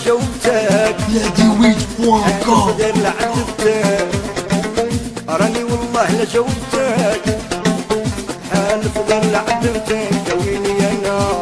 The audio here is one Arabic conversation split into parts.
جاوبتك يا ديويج.com غير لعتبتك راني والله لا جاوبتك حالف غير لعتبتك دويني انا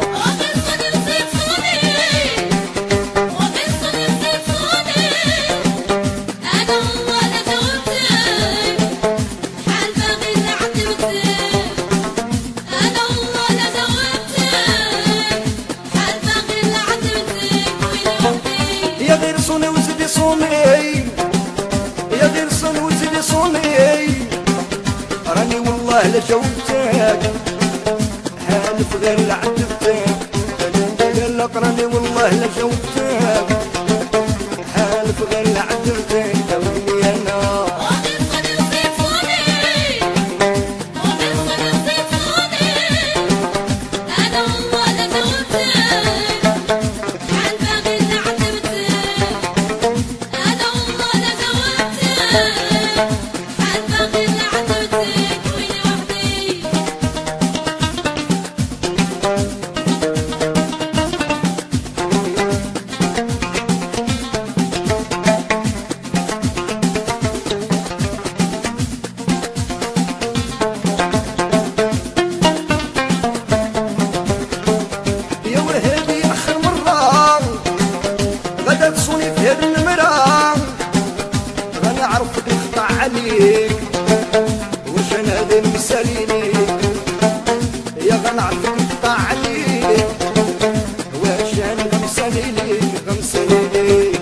يا غير صوني وزيدي صوني يا غير صوني وزيدي صوني راني والله لا جاوبتك حالف غير لعتبتك قال لك راني والله لا جاوبتك حالف غير لعتبتك دويني انا عليك وش انا هذا المثالي ليك يا غنعرفك نقطع عليك واش انا المثالي ليك غمثالي ليك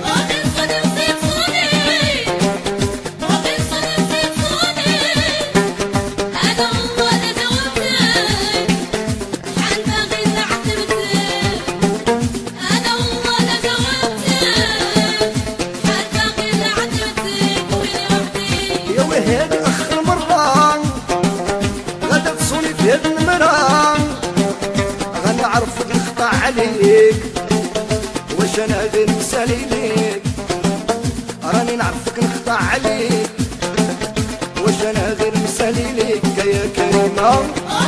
هادي اخر مرة غدا تصوني في هاد المرة غنعرفك نخطع عليك واش انا هادي المثالي ليك راني نعرفك نخطع عليك واش انا هادي المثالي ليك يا كريمة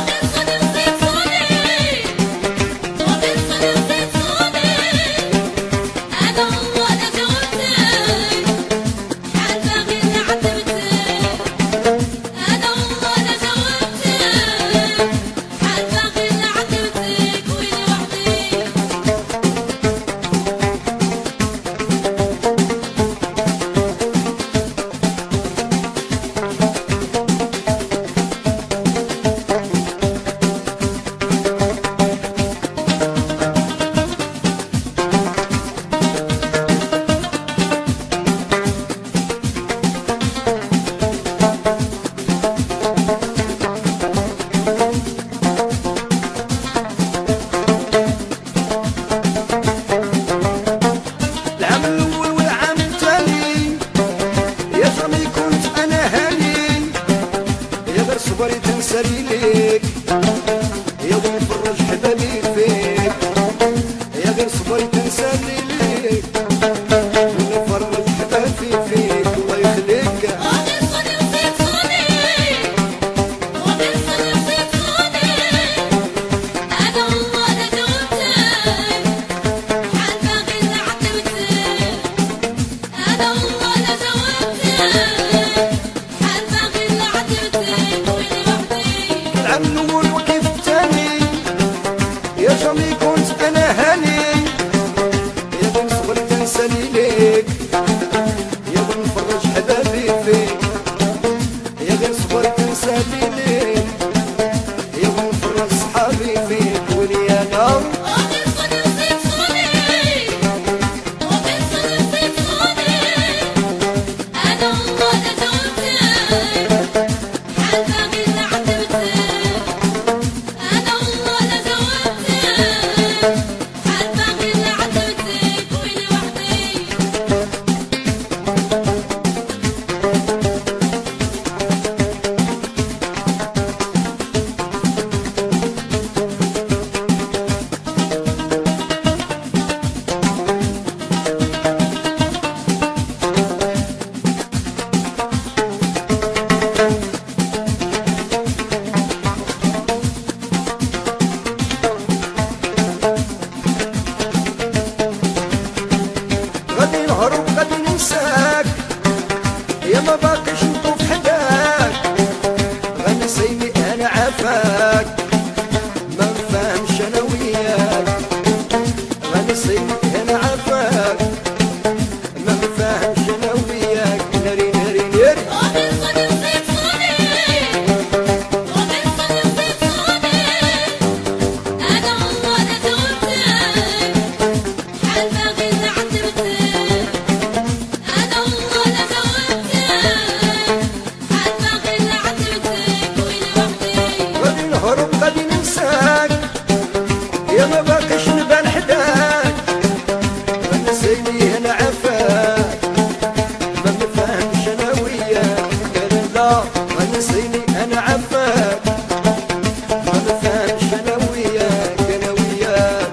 صبري تنسالي ليك يا غير فرج حبابي فيك يا غير صبري تنسالي ليك ونفرج حبابي فيك الله يخليك يا كنت انا هاني يا بن صبري تنساني ليك يا بن فرج حبابي فيك يا بن صبري تنساني ليك يا بن فرج صحابي فيك ولي انا غادي نهرب غادي ننساك يا ما باقيش نطوف حداك غنسيني انا عافاك ما نفهمش انا وياك غنسيني انا عافاك ما نفهمش انا وياك ناري ناري ناري غادي ننساك يا ما باقيش نبان حداك غنسيني انا عافاك ما نفهمش انا وياك لا غنسيني انا عافاك ما نفهمش انا وياك انا وياك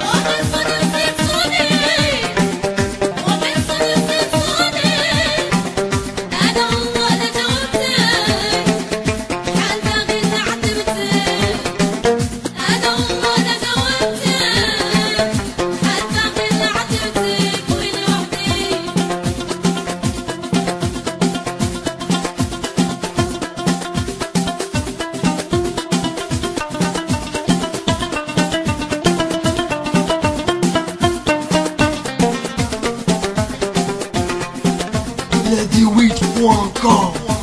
Lady Weed.com